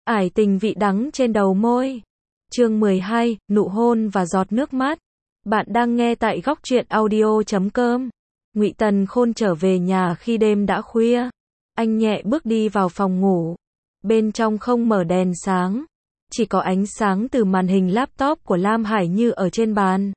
ải tình vị đắng trên đầu môi. Chương 12, nụ hôn và giọt nước mắt. Bạn đang nghe tại góc truyện audio.com. Ngụy Tần Khôn trở về nhà khi đêm đã khuya. Anh nhẹ bước đi vào phòng ngủ. Bên trong không mở đèn sáng, chỉ có ánh sáng từ màn hình laptop của Lam Hải Như ở trên bàn.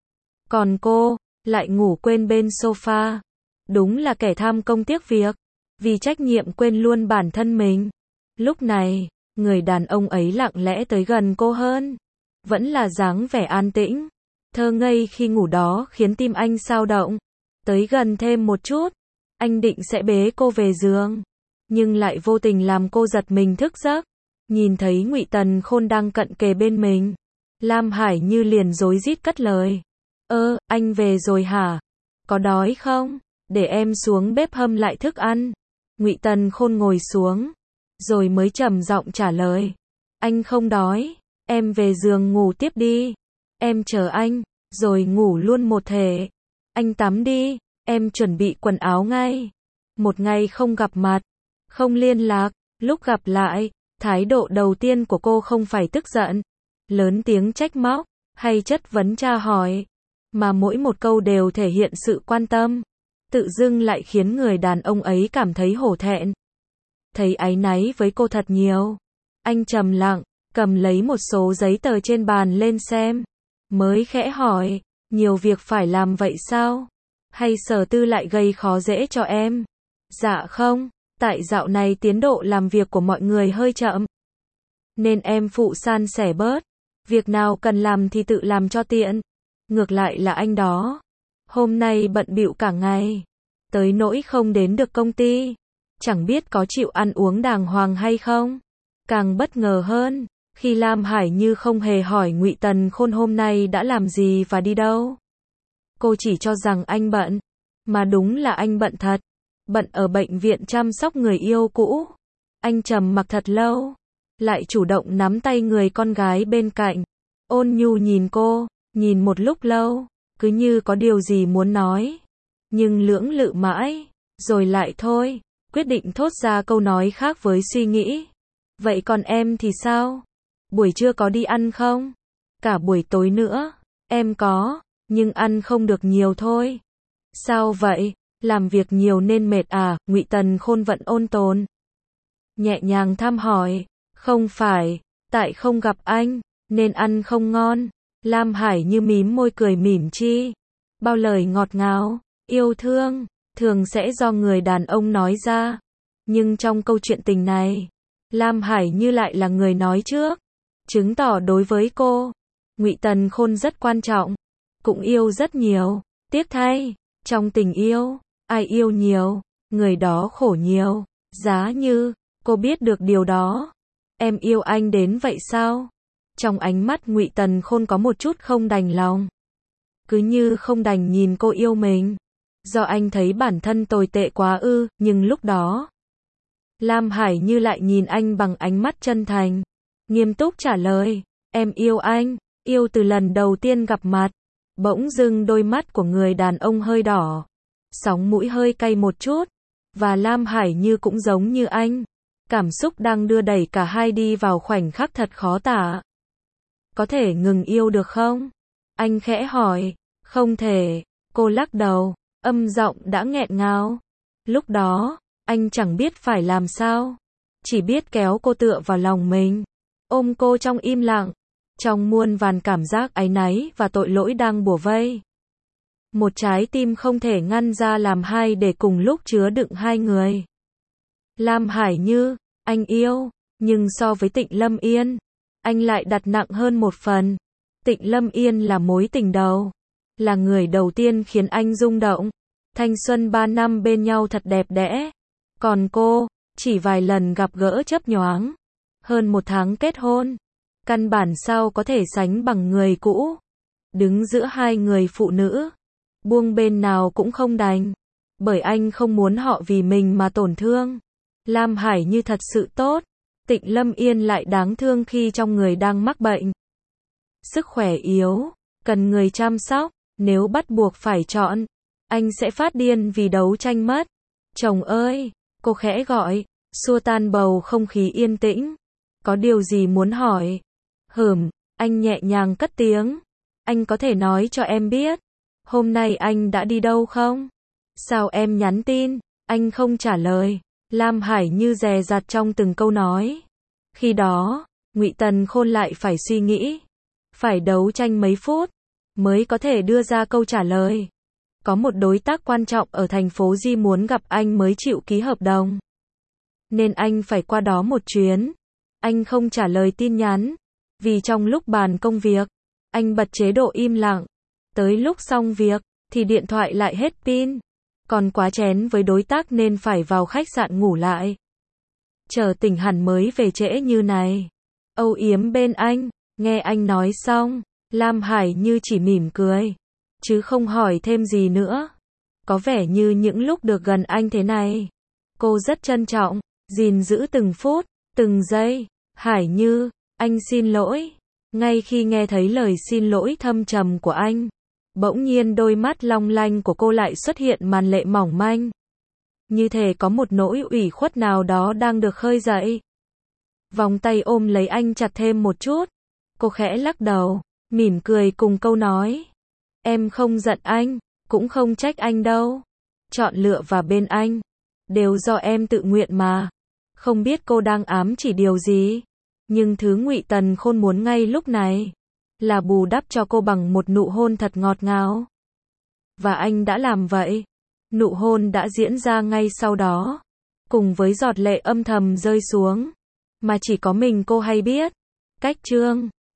Còn cô, lại ngủ quên bên sofa. Đúng là kẻ tham công tiếc việc, vì trách nhiệm quên luôn bản thân mình. Lúc này, người đàn ông ấy lặng lẽ tới gần cô hơn. Vẫn là dáng vẻ an tĩnh, thơ ngây khi ngủ đó khiến tim anh xao động. Tới gần thêm một chút, anh định sẽ bế cô về giường, nhưng lại vô tình làm cô giật mình thức giấc. Nhìn thấy Ngụy Tần Khôn đang cận kề bên mình, Lam Hải Như liền rối rít cất lời. Anh về rồi hả? Có đói không? Để em xuống bếp hâm lại thức ăn. Ngụy Tần Khôn ngồi xuống, rồi mới trầm giọng trả lời. Anh không đói, em về giường ngủ tiếp đi. Em chờ anh, rồi ngủ luôn một thể. Anh tắm đi, em chuẩn bị quần áo ngay. Một ngày không gặp mặt, không liên lạc, lúc gặp lại, thái độ đầu tiên của cô không phải tức giận, lớn tiếng trách móc, hay chất vấn tra hỏi, mà mỗi một câu đều thể hiện sự quan tâm. Tự dưng lại khiến người đàn ông ấy cảm thấy hổ thẹn. Thấy áy náy với cô thật nhiều. Anh trầm lặng, cầm lấy một số giấy tờ trên bàn lên xem. Mới khẽ hỏi, nhiều việc phải làm vậy sao? Hay Sở Tư lại gây khó dễ cho em? Dạ không, tại dạo này tiến độ làm việc của mọi người hơi chậm, nên em phụ san sẻ bớt. Việc nào cần làm thì tự làm cho tiện. Ngược lại là anh đó, hôm nay bận bịu cả ngày, tới nỗi không đến được công ty. Chẳng biết có chịu ăn uống đàng hoàng hay không. Càng bất ngờ hơn, khi Lam Hải Như không hề hỏi Ngụy Tần Khôn hôm nay đã làm gì và đi đâu. Cô chỉ cho rằng anh bận, mà đúng là anh bận thật. Bận ở bệnh viện chăm sóc người yêu cũ. Anh trầm mặc thật lâu, lại chủ động nắm tay người con gái bên cạnh, ôn nhu nhìn cô, nhìn một lúc lâu, cứ như có điều gì muốn nói, nhưng lưỡng lự mãi, rồi lại thôi, quyết định thốt ra câu nói khác với suy nghĩ. Vậy còn em thì sao? Buổi trưa có đi ăn không? Cả buổi tối nữa, em có, nhưng ăn không được nhiều thôi. Sao vậy? Làm việc nhiều nên mệt à? Ngụy Tần Khôn vẫn ôn tồn, nhẹ nhàng thăm hỏi. Không phải, tại không gặp anh, nên ăn không ngon. Lam Hải Như mím môi cười mỉm chi. Bao lời ngọt ngào, yêu thương, thường sẽ do người đàn ông nói ra. Nhưng trong câu chuyện tình này, Lam Hải Như lại là người nói trước, chứng tỏ đối với cô, Ngụy Tần Khôn rất quan trọng, cũng yêu rất nhiều. Tiếc thay, trong tình yêu, ai yêu nhiều, người đó khổ nhiều. Giá như, cô biết được điều đó. Em yêu anh đến vậy sao? Trong ánh mắt Ngụy Tần Khôn có một chút không đành lòng. Cứ như không đành nhìn cô yêu mình. Do anh thấy bản thân tồi tệ quá ư? Nhưng lúc đó, Lam Hải Như lại nhìn anh bằng ánh mắt chân thành, nghiêm túc trả lời. Em yêu anh, yêu từ lần đầu tiên gặp mặt. Bỗng dưng đôi mắt của người đàn ông hơi đỏ, sóng mũi hơi cay một chút. Và Lam Hải Như cũng giống như anh, cảm xúc đang đưa đẩy cả hai đi vào khoảnh khắc thật khó tả. Có thể ngừng yêu được không? Anh khẽ hỏi. Không thể, cô lắc đầu, âm giọng đã nghẹn ngào. Lúc đó, anh chẳng biết phải làm sao, chỉ biết kéo cô tựa vào lòng mình, ôm cô trong im lặng, trong muôn vàn cảm giác áy náy và tội lỗi đang bủa vây. Một trái tim không thể ngăn ra làm hai để cùng lúc chứa đựng hai người. Lam Hải Như, anh yêu, nhưng so với Tịnh Lâm Yên, anh lại đặt nặng hơn một phần. Tịnh Lâm Yên là mối tình đầu, là người đầu tiên khiến anh rung động. Thanh xuân 3 năm bên nhau thật đẹp đẽ. Còn cô, chỉ vài lần gặp gỡ chớp nhoáng, hơn 1 tháng kết hôn, căn bản sao có thể sánh bằng người cũ. Đứng giữa hai người phụ nữ, buông bên nào cũng không đành, bởi anh không muốn họ vì mình mà tổn thương. Lam Hải Như thật sự tốt, Tịnh Lâm Yên lại đáng thương khi trong người đang mắc bệnh, sức khỏe yếu, cần người chăm sóc. Nếu bắt buộc phải chọn, anh sẽ phát điên vì đấu tranh mất. Chồng ơi, cô khẽ gọi, xua tan bầu không khí yên tĩnh. Có điều gì muốn hỏi? Anh nhẹ nhàng cất tiếng. Anh có thể nói cho em biết, hôm nay anh đã đi đâu không? Sao em nhắn tin, anh không trả lời? Lam Hải Như dè dặt trong từng câu nói. Khi đó, Ngụy Tần Khôn lại phải suy nghĩ, phải đấu tranh mấy phút mới có thể đưa ra câu trả lời. Có một đối tác quan trọng ở thành phố Di muốn gặp anh mới chịu ký hợp đồng, nên anh phải qua đó một chuyến. Anh không trả lời tin nhắn, vì trong lúc bàn công việc, anh bật chế độ im lặng. Tới lúc xong việc, thì điện thoại lại hết pin. Còn quá chén với đối tác nên phải vào khách sạn ngủ lại. Chờ tỉnh hẳn mới về trễ như này. Âu yếm bên anh, nghe anh nói xong, Lam Hải Như chỉ mỉm cười, chứ không hỏi thêm gì nữa. Có vẻ như những lúc được gần anh thế này, cô rất trân trọng, gìn giữ từng phút, từng giây. Hải Như, anh xin lỗi. Ngay khi nghe thấy lời xin lỗi thâm trầm của anh, bỗng nhiên đôi mắt long lanh của cô lại xuất hiện màn lệ mỏng manh. Như thể có một nỗi ủy khuất nào đó đang được khơi dậy. Vòng tay ôm lấy anh chặt thêm một chút. Cô khẽ lắc đầu, mỉm cười cùng câu nói. Em không giận anh, cũng không trách anh đâu. Chọn lựa và bên anh, đều do em tự nguyện mà. Không biết cô đang ám chỉ điều gì, nhưng thứ Ngụy Tần Khôn muốn ngay lúc này là bù đắp cho cô bằng một nụ hôn thật ngọt ngào. Và anh đã làm vậy. Nụ hôn đã diễn ra ngay sau đó, cùng với giọt lệ âm thầm rơi xuống, mà chỉ có mình cô hay biết. Cách chương